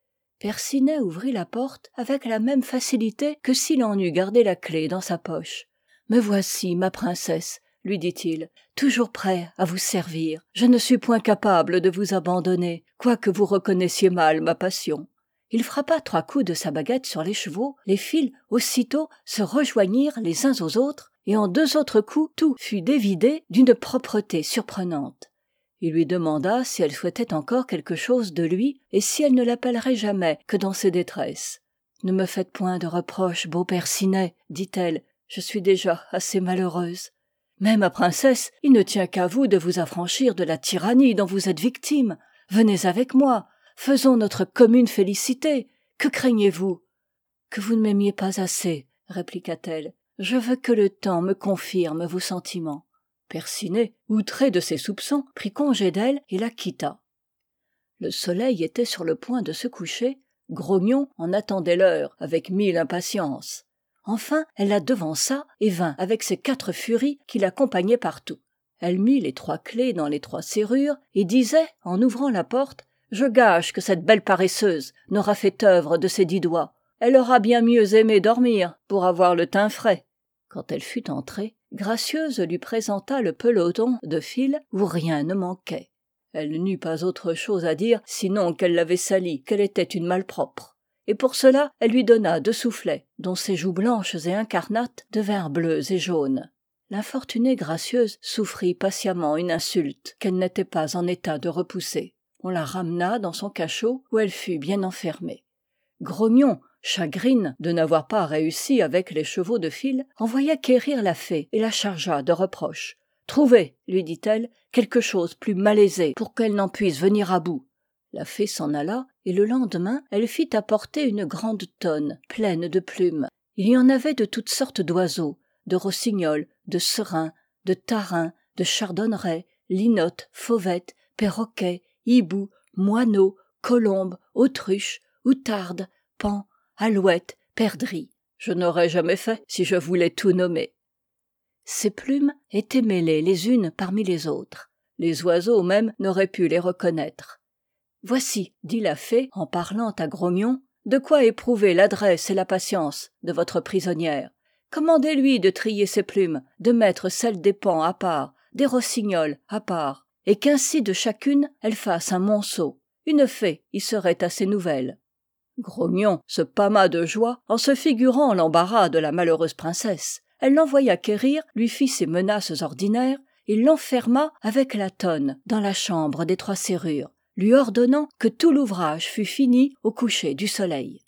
S1: Percinet ouvrit la porte avec la même facilité que s'il en eût gardé la clef dans sa poche. « Me voici, ma princesse, » lui dit-il, « toujours prêt à vous servir. Je ne suis point capable de vous abandonner, quoique vous reconnaissiez mal ma passion. » Il frappa trois coups de sa baguette sur les chevaux, les fils aussitôt se rejoignirent les uns aux autres, et en deux autres coups tout fut dévidé d'une propreté surprenante. Il lui demanda si elle souhaitait encore quelque chose de lui et si elle ne l'appellerait jamais que dans ses détresses. « Ne me faites point de reproches, beau Percinet, dit-elle, je suis déjà assez malheureuse. Mais, ma princesse, il ne tient qu'à vous de vous affranchir de la tyrannie dont vous êtes victime. Venez avec moi, faisons notre commune félicité. Que craignez-vous ? » « Que vous ne m'aimiez pas assez, répliqua-t-elle. Je veux que le temps me confirme vos sentiments. » Percinet, outré de ses soupçons, prit congé d'elle et la quitta. Le soleil était sur le point de se coucher. Grognon en attendait l'heure avec mille impatiences. Enfin, elle la devança et vint avec ses quatre furies qui l'accompagnaient partout. Elle mit les trois clefs dans les trois serrures et disait, en ouvrant la porte, « Je gage que cette belle paresseuse n'aura fait œuvre de ses dix doigts. Elle aura bien mieux aimé dormir pour avoir le teint frais. » Quand elle fut entrée, Gracieuse lui présenta le peloton de fil où rien ne manquait. Elle n'eut pas autre chose à dire sinon qu'elle l'avait salie, qu'elle était une malpropre. Et pour cela, elle lui donna deux soufflets, dont ses joues blanches et incarnates devinrent bleues et jaunes. L'infortunée Gracieuse souffrit patiemment une insulte qu'elle n'était pas en état de repousser. On la ramena dans son cachot où elle fut bien enfermée. Grognon, chagrine de n'avoir pas réussi avec les chevaux de fil, envoya quérir la fée et la chargea de reproches. « Trouvez, lui dit-elle, quelque chose plus malaisé pour qu'elle n'en puisse venir à bout. » La fée s'en alla, et le lendemain, elle fit apporter une grande tonne pleine de plumes. Il y en avait de toutes sortes d'oiseaux, de rossignols, de serins, de tarins, de chardonnerets, linottes, fauvettes, perroquets, hiboux, moineaux, colombes, autruches, outardes, paons, alouettes, perdrix. Je n'aurais jamais fait si je voulais tout nommer. Ces plumes étaient mêlées les unes parmi les autres. Les oiseaux même n'auraient pu les reconnaître. « Voici, dit la fée en parlant à Grognon, de quoi éprouver l'adresse et la patience de votre prisonnière. Commandez-lui de trier ses plumes, de mettre celles des paons à part, des rossignols à part, et qu'ainsi de chacune elle fasse un monceau. Une fée y serait assez nouvelle. » Grognon se pâma de joie en se figurant l'embarras de la malheureuse princesse. Elle l'envoya quérir, lui fit ses menaces ordinaires, et l'enferma avec la tonne dans la chambre des trois serrures, lui ordonnant que tout l'ouvrage fût fini au coucher du soleil.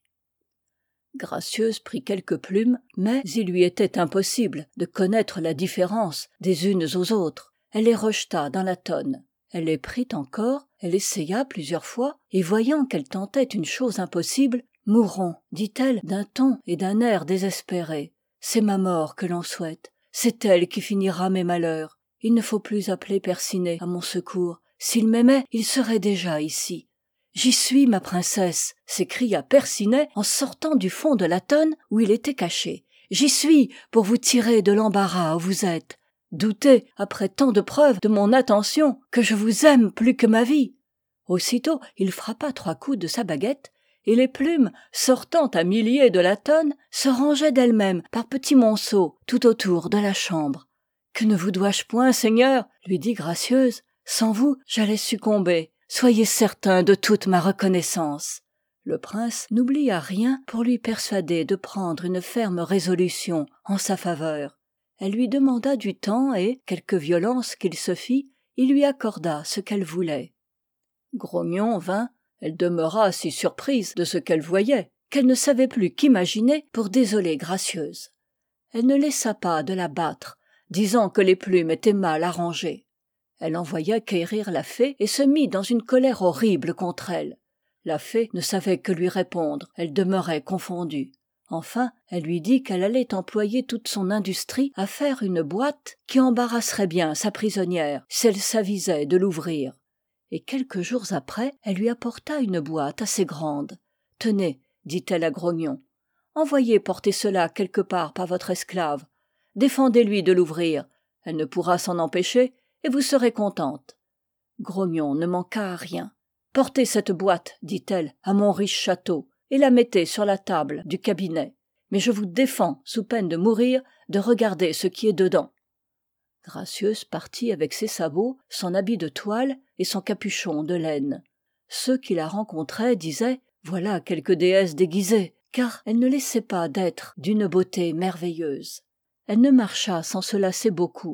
S1: Gracieuse prit quelques plumes, mais il lui était impossible de connaître la différence des unes aux autres. Elle les rejeta dans la tonne. Elle les prit encore, elle essaya plusieurs fois, et voyant qu'elle tentait une chose impossible, « Mourons, dit-elle d'un ton et d'un air désespéré. C'est ma mort que l'on souhaite. C'est elle qui finira mes malheurs. Il ne faut plus appeler Percinet à mon secours. S'il m'aimait, il serait déjà ici. »« J'y suis, ma princesse !» s'écria Percinet en sortant du fond de la tonne où il était caché. « J'y suis pour vous tirer de l'embarras où vous êtes. Doutez, après tant de preuves de mon attention, que je vous aime plus que ma vie. » Aussitôt, il frappa trois coups de sa baguette, et les plumes, sortant à milliers de la tonne, se rangeaient d'elles-mêmes par petits monceaux tout autour de la chambre. « Que ne vous dois-je point, seigneur ?» lui dit Gracieuse. « Sans vous, j'allais succomber. Soyez certain de toute ma reconnaissance. » Le prince n'oublia rien pour lui persuader de prendre une ferme résolution en sa faveur. Elle lui demanda du temps et, quelque violence qu'il se fît, il lui accorda ce qu'elle voulait. Grognon vint, elle demeura si surprise de ce qu'elle voyait qu'elle ne savait plus qu'imaginer pour désoler Gracieuse. Elle ne laissa pas de la battre, disant que les plumes étaient mal arrangées. Elle envoya quérir la fée et se mit dans une colère horrible contre elle. La fée ne savait que lui répondre, elle demeurait confondue. Enfin, elle lui dit qu'elle allait employer toute son industrie à faire une boîte qui embarrasserait bien sa prisonnière si elle s'avisait de l'ouvrir. Et quelques jours après, elle lui apporta une boîte assez grande. « Tenez, dit-elle à Grognon, envoyez porter cela quelque part par votre esclave. Défendez-lui de l'ouvrir, elle ne pourra s'en empêcher, et vous serez contente. » Grognon ne manqua à rien. « Portez cette boîte, dit-elle, à mon riche château, et la mettez sur la table du cabinet. Mais je vous défends, sous peine de mourir, de regarder ce qui est dedans. » Gracieuse partit avec ses sabots, son habit de toile et son capuchon de laine. Ceux qui la rencontraient disaient « Voilà quelque déesse déguisée », car elle ne laissait pas d'être d'une beauté merveilleuse. Elle ne marcha sans se lasser beaucoup.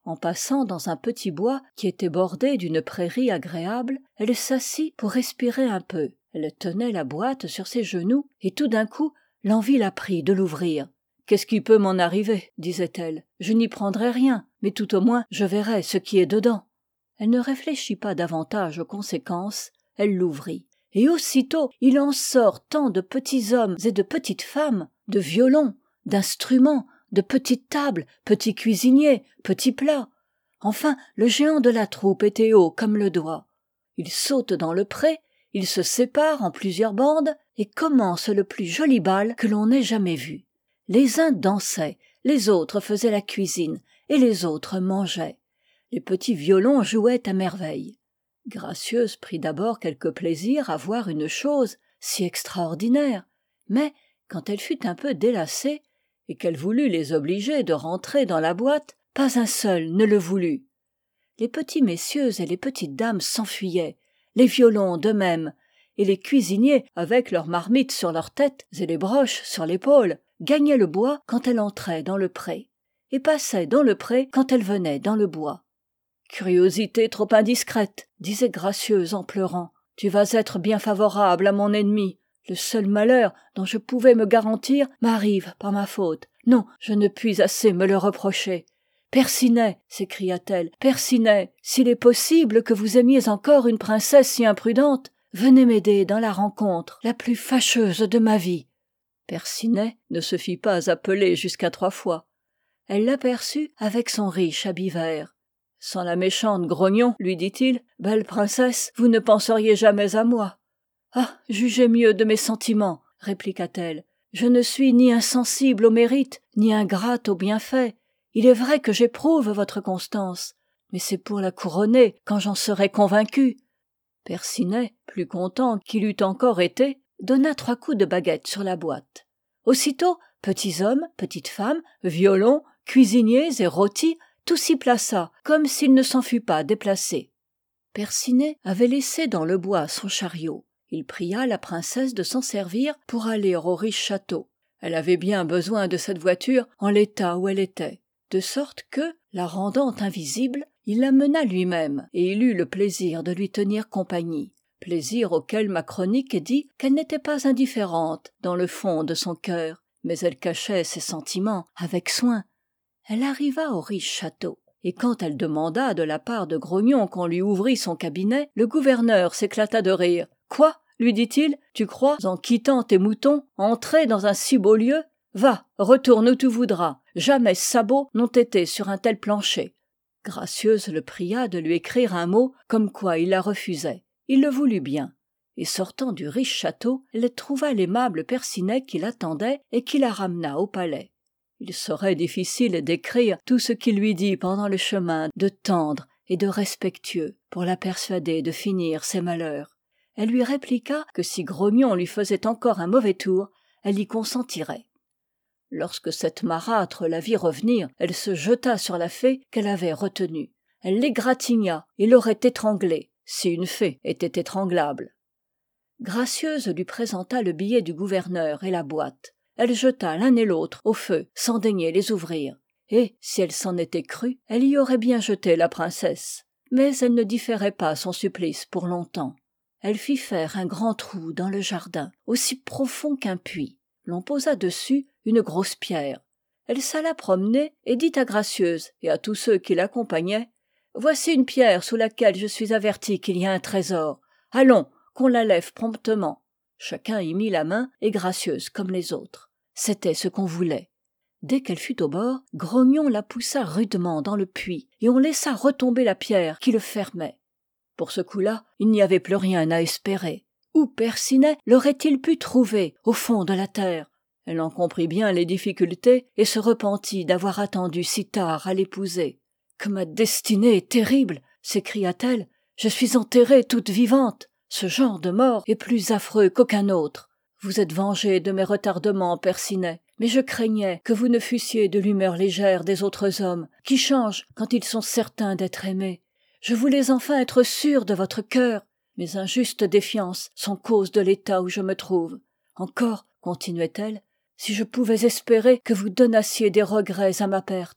S1: En passant dans un petit bois qui était bordé d'une prairie agréable, elle s'assit pour respirer un peu. Elle tenait la boîte sur ses genoux, et tout d'un coup, l'envie la prit de l'ouvrir. « Qu'est-ce qui peut m'en arriver ?» disait-elle. « Je n'y prendrai rien, mais tout au moins je verrai ce qui est dedans. » Elle ne réfléchit pas davantage aux conséquences, elle l'ouvrit. Et aussitôt il en sort tant de petits hommes et de petites femmes, de violons, d'instruments, de petites tables, petits cuisiniers, petits plats. Enfin, le géant de la troupe était haut comme le doigt. Il saute dans le pré, il se sépare en plusieurs bandes et commence le plus joli bal que l'on ait jamais vu. Les uns dansaient, les autres faisaient la cuisine et les autres mangeaient. Les petits violons jouaient à merveille. Gracieuse prit d'abord quelque plaisir à voir une chose si extraordinaire, mais quand elle fut un peu délacée et qu'elle voulut les obliger de rentrer dans la boîte, pas un seul ne le voulut. Les petits messieurs et les petites dames s'enfuyaient, les violons de même, et les cuisiniers, avec leurs marmites sur leurs têtes et les broches sur l'épaule, gagnaient le bois quand elle entrait dans le pré, et passaient dans le pré quand elle venait dans le bois. « Curiosité trop indiscrète, disait Gracieuse en pleurant, tu vas être bien favorable à mon ennemi. Le seul malheur dont je pouvais me garantir m'arrive par ma faute. Non, je ne puis assez me le reprocher. Percinet, s'écria-t-elle, Percinet, s'il est possible que vous aimiez encore une princesse si imprudente, venez m'aider dans la rencontre la plus fâcheuse de ma vie. Percinet ne se fit pas appeler jusqu'à trois fois. Elle l'aperçut avec son riche habit vert. Sans la méchante Grognon, lui dit-il, belle princesse, vous ne penseriez jamais à moi. Ah, jugez mieux de mes sentiments, répliqua-t-elle. Je ne suis ni insensible au mérite, ni ingrate aux bienfaits. Il est vrai que j'éprouve votre constance, mais c'est pour la couronner quand j'en serai convaincu. Percinet, plus content qu'il eût encore été, donna trois coups de baguette sur la boîte. Aussitôt, petits hommes, petites femmes, violons, cuisiniers et rôtis, tout s'y plaça, comme s'il ne s'en fût pas déplacé. Percinet avait laissé dans le bois son chariot. Il pria la princesse de s'en servir pour aller au riche château. Elle avait bien besoin de cette voiture en l'état où elle était, de sorte que, la rendant invisible, il la mena lui-même, et il eut le plaisir de lui tenir compagnie, plaisir auquel ma chronique dit qu'elle n'était pas indifférente dans le fond de son cœur, mais elle cachait ses sentiments avec soin. Elle arriva au riche château, et quand elle demanda de la part de Grognon qu'on lui ouvrît son cabinet, le gouverneur s'éclata de rire. « Quoi ?» lui dit-il, « tu crois, en quittant tes moutons, entrer dans un si beau lieu ? Va, retourne où tu voudras, jamais sabots n'ont été sur un tel plancher. » Gracieuse le pria de lui écrire un mot comme quoi il la refusait. Il le voulut bien. Et sortant du riche château, elle trouva l'aimable Percinet qui l'attendait et qui la ramena au palais. Il serait difficile d'écrire tout ce qu'il lui dit pendant le chemin de tendre et de respectueux pour la persuader de finir ses malheurs. Elle lui répliqua que si Grognon lui faisait encore un mauvais tour, elle y consentirait. Lorsque cette marâtre la vit revenir, elle se jeta sur la fée qu'elle avait retenue. Elle l'égratigna et l'aurait étranglée, si une fée était étranglable. Gracieuse lui présenta le billet du gouverneur et la boîte. Elle jeta l'un et l'autre au feu, sans daigner les ouvrir. Et, si elle s'en était crue, elle y aurait bien jeté la princesse. Mais elle ne différait pas son supplice pour longtemps. Elle fit faire un grand trou dans le jardin, aussi profond qu'un puits. L'on posa dessus une grosse pierre. Elle s'alla promener et dit à Gracieuse et à tous ceux qui l'accompagnaient « Voici une pierre sous laquelle je suis avertie qu'il y a un trésor. Allons, qu'on la lève promptement. » Chacun y mit la main et Gracieuse comme les autres. C'était ce qu'on voulait. Dès qu'elle fut au bord, Grognon la poussa rudement dans le puits et on laissa retomber la pierre qui le fermait. Pour ce coup-là, il n'y avait plus rien à espérer. Où Percinet l'aurait-il pu trouver au fond de la terre ? Elle en comprit bien les difficultés et se repentit d'avoir attendu si tard à l'épouser. « Que ma destinée est terrible !» s'écria-t-elle. « Je suis enterrée toute vivante. Ce genre de mort est plus affreux qu'aucun autre. Vous êtes vengé de mes retardements, Percinet, mais je craignais que vous ne fussiez de l'humeur légère des autres hommes, qui changent quand ils sont certains d'être aimés. Je voulais enfin être sûre de votre cœur. Mes injustes défiances sont cause de l'état où je me trouve. Encore, continuait-elle, si je pouvais espérer que vous donnassiez des regrets à ma perte.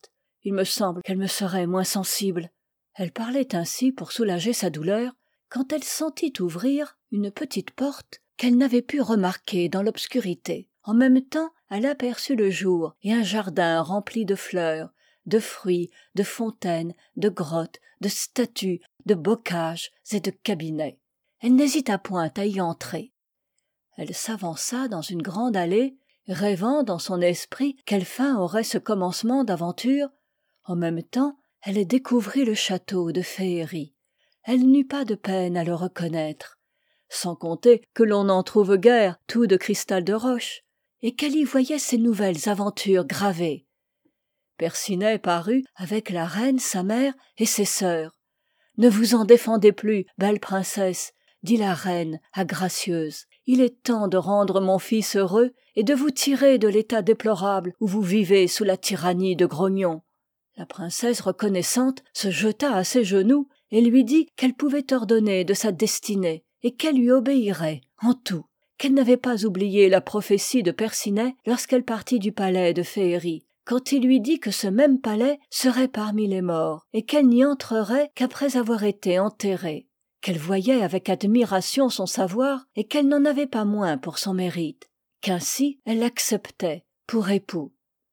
S1: il me semble qu'elle me serait moins sensible. Elle parlait ainsi pour soulager sa douleur, quand elle sentit ouvrir une petite porte qu'elle n'avait pu remarquer dans l'obscurité. En même temps, elle aperçut le jour et un jardin rempli de fleurs, de fruits, de fontaines, de grottes, de statues, de bocages et de cabinets. Elle n'hésita point à y entrer. Elle s'avança dans une grande allée, rêvant dans son esprit quelle fin aurait ce commencement d'aventure. En même temps, elle découvrit le château de Féerie. Elle n'eut pas de peine à le reconnaître, sans compter que l'on n'en trouve guère tout de cristal de roche, et qu'elle y voyait ses nouvelles aventures gravées. Percinet parut avec la reine sa mère et ses sœurs. « Ne vous en défendez plus, belle princesse, dit la reine à Gracieuse. Il est temps de rendre mon fils heureux et de vous tirer de l'état déplorable où vous vivez sous la tyrannie de Grognon. » La princesse reconnaissante se jeta à ses genoux et lui dit qu'elle pouvait ordonner de sa destinée et qu'elle lui obéirait en tout, qu'elle n'avait pas oublié la prophétie de Percinet lorsqu'elle partit du palais de Féerie, quand il lui dit que ce même palais serait parmi les morts et qu'elle n'y entrerait qu'après avoir été enterrée, qu'elle voyait avec admiration son savoir et qu'elle n'en avait pas moins pour son mérite, qu'ainsi elle l'acceptait pour époux.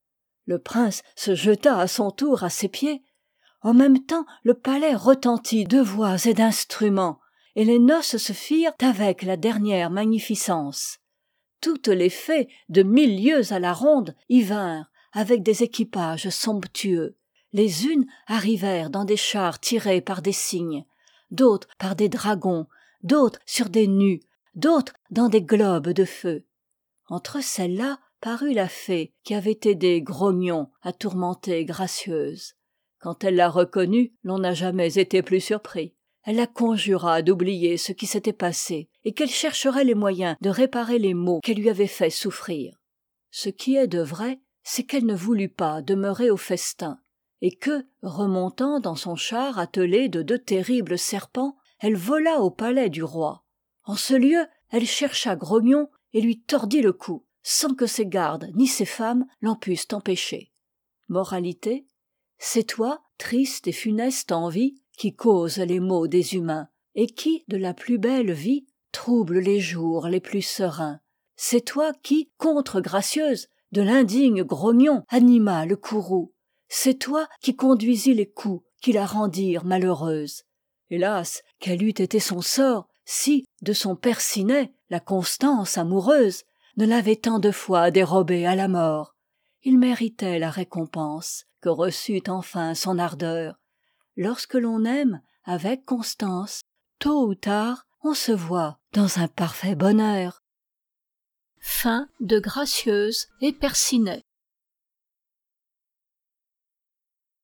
S1: Le prince se jeta à son tour à ses pieds. En même temps, le palais retentit de voix et d'instruments, et les noces se firent avec la dernière magnificence. Toutes les fées, de mille lieues à la ronde, y vinrent, avec des équipages somptueux. Les unes arrivèrent dans des chars tirés par des cygnes, d'autres par des dragons, d'autres sur des nus, d'autres dans des globes de feu. Entre celles-là parut la fée qui avait aidé Grognon à tourmenter Gracieuse. Quand elle la reconnut, l'on n'a jamais été plus surpris. Elle la conjura d'oublier ce qui s'était passé et qu'elle chercherait les moyens de réparer les maux qu'elle lui avait fait souffrir. Ce qui est de vrai, c'est qu'elle ne voulut pas demeurer au festin, et que, remontant dans son char attelé de deux terribles serpents, elle vola au palais du roi. En ce lieu, elle chercha Grognon et lui tordit le cou, sans que ses gardes ni ses femmes l'en pussent empêcher. Moralité: c'est toi, triste et funeste envie, qui cause les maux des humains, et qui, de la plus belle vie, trouble les jours les plus sereins. C'est toi qui, contre Gracieuse, de l'indigne Grognon anima le courroux. C'est toi qui conduisis les coups qui la rendirent malheureuse. Hélas, quel eût été son sort si, de son Percinet, la constance amoureuse, ne l'avait tant de fois dérobée à la mort. Il méritait la récompense que reçut enfin son ardeur. Lorsque l'on aime avec constance, tôt ou tard, on se voit dans un parfait bonheur. Fin de Gracieuse et Percinet.